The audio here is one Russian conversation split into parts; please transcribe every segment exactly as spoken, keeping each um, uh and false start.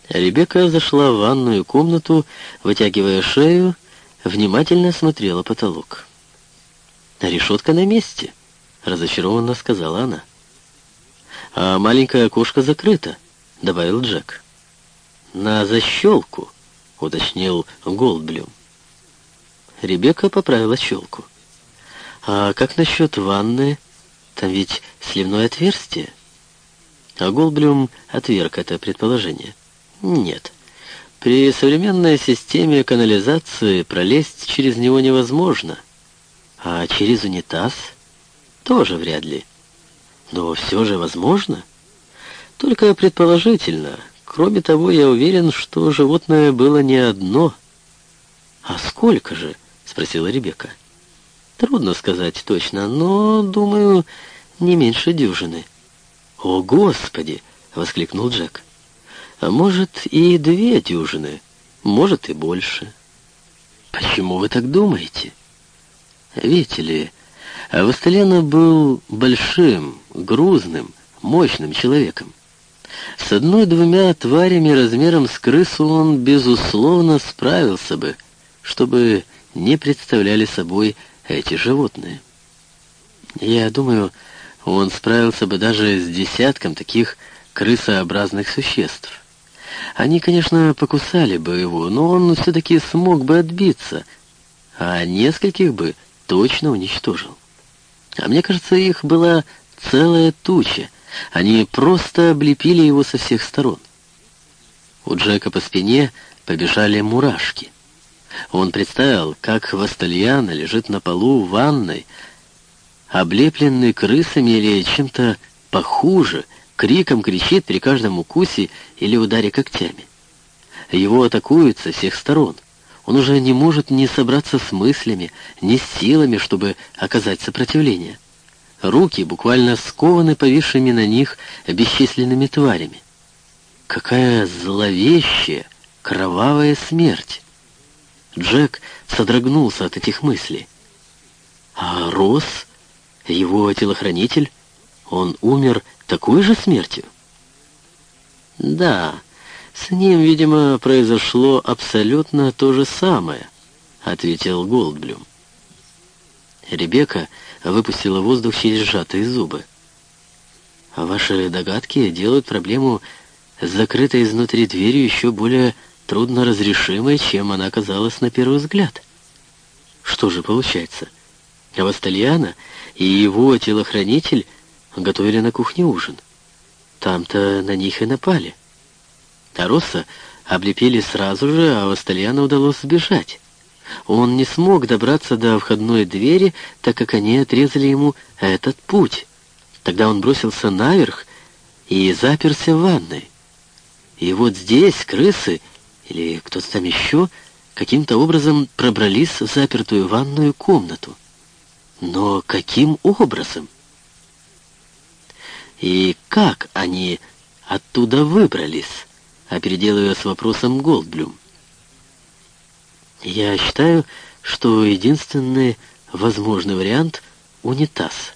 Ребекка зашла в ванную комнату, вытягивая шею, внимательно смотрела потолок. «Решетка на месте», — разочарованно сказала она. «А маленькое окошко закрыто», — добавил Джек. «На защелку», — уточнил Голдблюм. Ребекка поправила щелку. «А как насчет ванны? Там ведь сливное отверстие». А Голдблюм отверг это предположение. «Нет. При современной системе канализации пролезть через него невозможно. А через унитаз тоже вряд ли. Но все же возможно. Только предположительно. Кроме того, я уверен, что животное было не одно». «А сколько же?» — спросила Ребекка. «Трудно сказать точно, но, думаю, не меньше дюжины». «О, Господи!» — воскликнул Джек. «А может, и две дюжины, может, и больше». «Почему вы так думаете?» «Видите ли, Авастельяно был большим, грузным, мощным человеком. С одной-двумя тварями размером с крысу он, безусловно, справился бы, чтобы не представляли собой эти животные. Я думаю, он справился бы даже с десятком таких крысообразных существ. Они, конечно, покусали бы его, но он все-таки смог бы отбиться, а нескольких бы точно уничтожил. А мне кажется, их была целая туча. Они просто облепили его со всех сторон. У Джека по спине побежали мурашки. Он представил, как Авастельяно лежит на полу в ванной, облепленный крысами или чем-то похуже, криком кричит при каждом укусе или ударе когтями. Его атакуют со всех сторон. Он уже не может ни собраться с мыслями, ни с силами, чтобы оказать сопротивление. Руки буквально скованы повисшими на них бесчисленными тварями. Какая зловещая, кровавая смерть! Джек содрогнулся от этих мыслей. А Росс, его телохранитель, он умер такой же смертью? Да, с ним, видимо, произошло абсолютно то же самое, ответил Голдблюм. Ребекка выпустила воздух через сжатые зубы. Ваши догадки делают проблему с закрытой изнутри дверью еще более трудноразрешимой, чем она казалась на первый взгляд. Что же получается? Авастельяно и его телохранитель готовили на кухне ужин. Там-то на них и напали. А Росса облепили сразу же, а Авастельяно удалось сбежать. Он не смог добраться до входной двери, так как они отрезали ему этот путь. Тогда он бросился наверх и заперся в ванной. И вот здесь крысы, или кто-то там еще, каким-то образом пробрались в запертую ванную комнату. Но каким образом? И как они оттуда выбрались? Опередил ее с вопросом Голдблюм. Я считаю, что единственный возможный вариант — унитаз.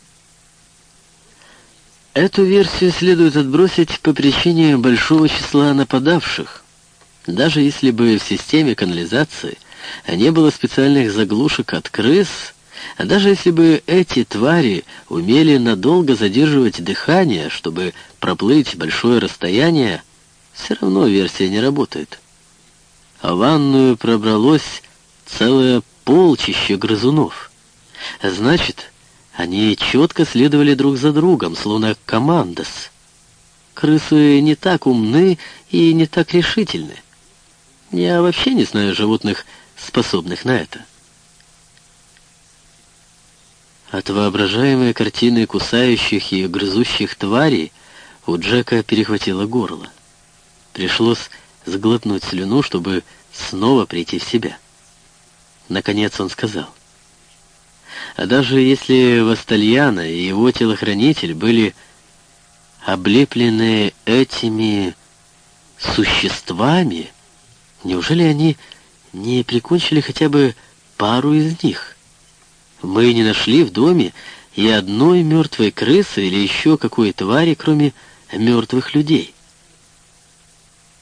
Эту версию следует отбросить по причине большого числа нападавших. Даже если бы в системе канализации не было специальных заглушек от крыс, даже если бы эти твари умели надолго задерживать дыхание, чтобы проплыть большое расстояние, все равно версия не работает. А в ванную пробралось целое полчище грызунов. Значит, они четко следовали друг за другом, словно командос. Крысы не так умны и не так решительны. Я вообще не знаю животных, способных на это. От воображаемой картины кусающих и грызущих тварей у Джека перехватило горло. Пришлось сглотнуть слюну, чтобы снова прийти в себя. Наконец он сказал: «А даже если Авастельяно и его телохранитель были облеплены этими существами, неужели они не прикончили хотя бы пару из них? Мы не нашли в доме и одной мертвой крысы или еще какой твари, кроме мертвых людей».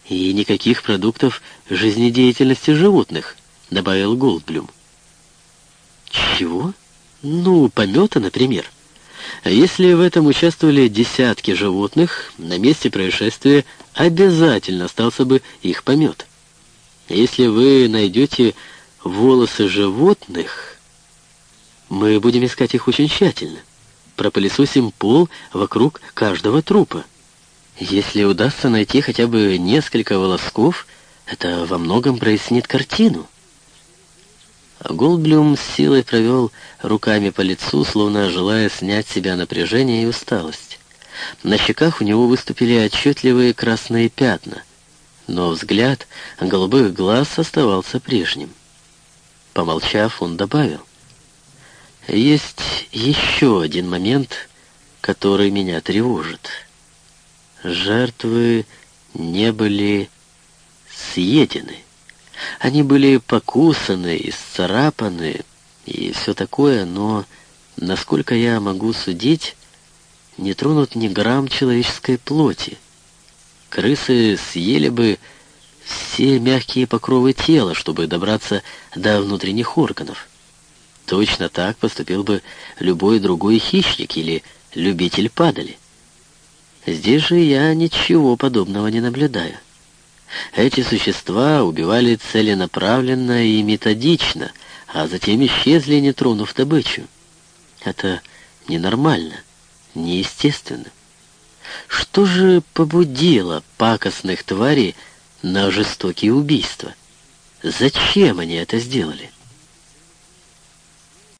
«И никаких продуктов жизнедеятельности животных», — добавил Голдблюм. «Чего? Ну, помета, например. Если в этом участвовали десятки животных, на месте происшествия обязательно остался бы их помет. Если вы найдете волосы животных, мы будем искать их очень тщательно. Пропылесосим пол вокруг каждого трупа. Если удастся найти хотя бы несколько волосков, это во многом прояснит картину». Голдблюм с силой провел руками по лицу, словно желая снять с себя напряжение и усталость. На щеках у него выступили отчетливые красные пятна, но взгляд голубых глаз оставался прежним. Помолчав, он добавил: «Есть еще один момент, который меня тревожит. Жертвы не были съедены. Они были покусаны, исцарапаны и все такое, но, насколько я могу судить, не тронут ни грамм человеческой плоти. Крысы съели бы все мягкие покровы тела, чтобы добраться до внутренних органов. Точно так поступил бы любой другой хищник или любитель падали. Здесь же я ничего подобного не наблюдаю. Эти существа убивали целенаправленно и методично, а затем исчезли, не тронув добычу. Это ненормально, неестественно. Что же побудило пакостных тварей на жестокие убийства? Зачем они это сделали?